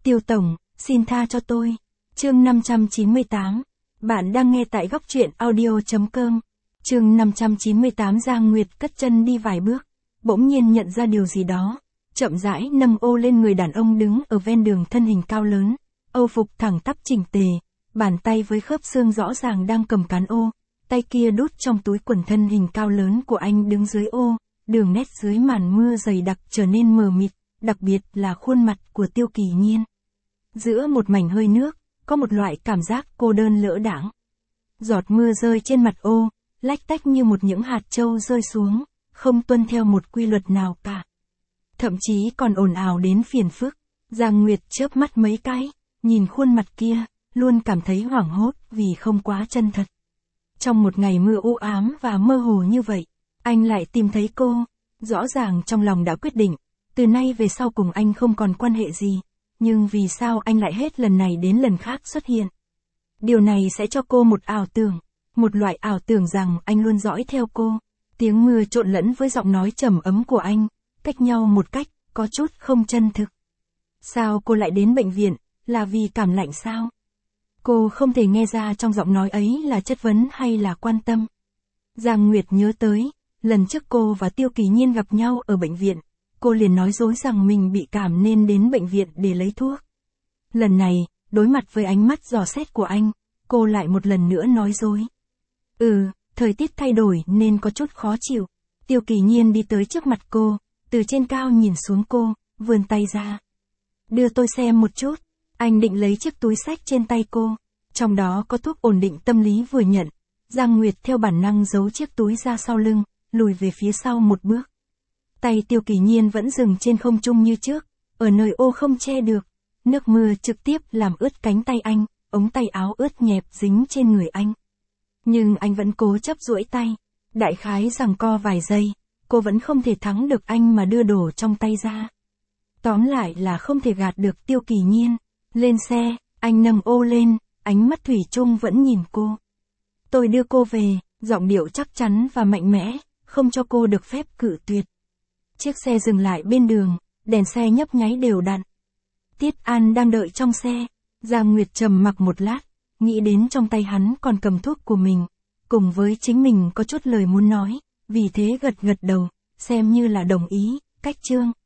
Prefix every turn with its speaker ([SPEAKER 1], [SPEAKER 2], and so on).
[SPEAKER 1] Tiêu Tổng, xin tha cho tôi. Chương 598. Bạn đang nghe tại góc truyện audio.com. Chương 598. Giang Nguyệt cất chân đi vài bước, bỗng nhiên nhận ra điều gì đó, chậm rãi nâng ô lên người đàn ông đứng ở ven đường, thân hình cao lớn, âu phục thẳng tắp chỉnh tề, bàn tay với khớp xương rõ ràng đang cầm cán ô, tay kia đút trong túi quần. Thân hình cao lớn của anh đứng dưới ô, đường nét dưới màn mưa dày đặc trở nên mờ mịt, đặc biệt là khuôn mặt của Tiêu Kỳ Nhiên. Giữa một mảnh hơi nước, có một loại cảm giác cô đơn lỡ đãng. Giọt mưa rơi trên mặt ô, lách tách như một những hạt châu rơi xuống, không tuân theo một quy luật nào cả. Thậm chí còn ồn ào đến phiền phức. Giang Nguyệt chớp mắt mấy cái, nhìn khuôn mặt kia, luôn cảm thấy hoảng hốt vì không quá chân thật. Trong một ngày mưa u ám và mơ hồ như vậy, anh lại tìm thấy cô, rõ ràng trong lòng đã quyết định, từ nay về sau cùng anh không còn quan hệ gì, nhưng vì sao anh lại hết lần này đến lần khác xuất hiện? Điều này sẽ cho cô một ảo tưởng, một loại ảo tưởng rằng anh luôn dõi theo cô. Tiếng mưa trộn lẫn với giọng nói trầm ấm của anh, cách nhau một cách, có chút không chân thực. Sao cô lại đến bệnh viện, là vì cảm lạnh sao? Cô không thể nghe ra trong giọng nói ấy là chất vấn hay là quan tâm. Giang Nguyệt nhớ tới, lần trước cô và Tiêu Kỳ Nhiên gặp nhau ở bệnh viện, cô liền nói dối rằng mình bị cảm nên đến bệnh viện để lấy thuốc. Lần này, đối mặt với ánh mắt dò xét của anh, cô lại một lần nữa nói dối. Thời tiết thay đổi nên có chút khó chịu. Tiêu Kỳ Nhiên đi tới trước mặt cô, từ trên cao nhìn xuống cô, vươn tay ra. Đưa tôi xem một chút. Anh định lấy chiếc túi xách trên tay cô, trong đó có thuốc ổn định tâm lý vừa nhận. Giang Nguyệt theo bản năng giấu chiếc túi ra sau lưng, lùi về phía sau một bước. Tay Tiêu Kỳ Nhiên vẫn dừng trên không trung như trước, ở nơi ô không che được. Nước mưa trực tiếp làm ướt cánh tay anh, ống tay áo ướt nhẹp dính trên người anh. Nhưng anh vẫn cố chấp duỗi tay, đại khái giằng co vài giây, cô vẫn không thể thắng được anh mà đưa đồ trong tay ra. Tóm lại là không thể gạt được Tiêu Kỳ Nhiên. Lên xe, anh nâng ô lên, ánh mắt thủy chung vẫn nhìn cô. Tôi đưa cô về, giọng điệu chắc chắn và mạnh mẽ, không cho cô được phép cự tuyệt. Chiếc xe dừng lại bên đường, đèn xe nhấp nháy đều đặn. Tiết An đang đợi trong xe. Giang Nguyệt trầm mặc một lát, nghĩ đến trong tay hắn còn cầm thuốc của mình, cùng với chính mình có chút lời muốn nói, vì thế gật gật đầu, xem như là đồng ý. Cách chương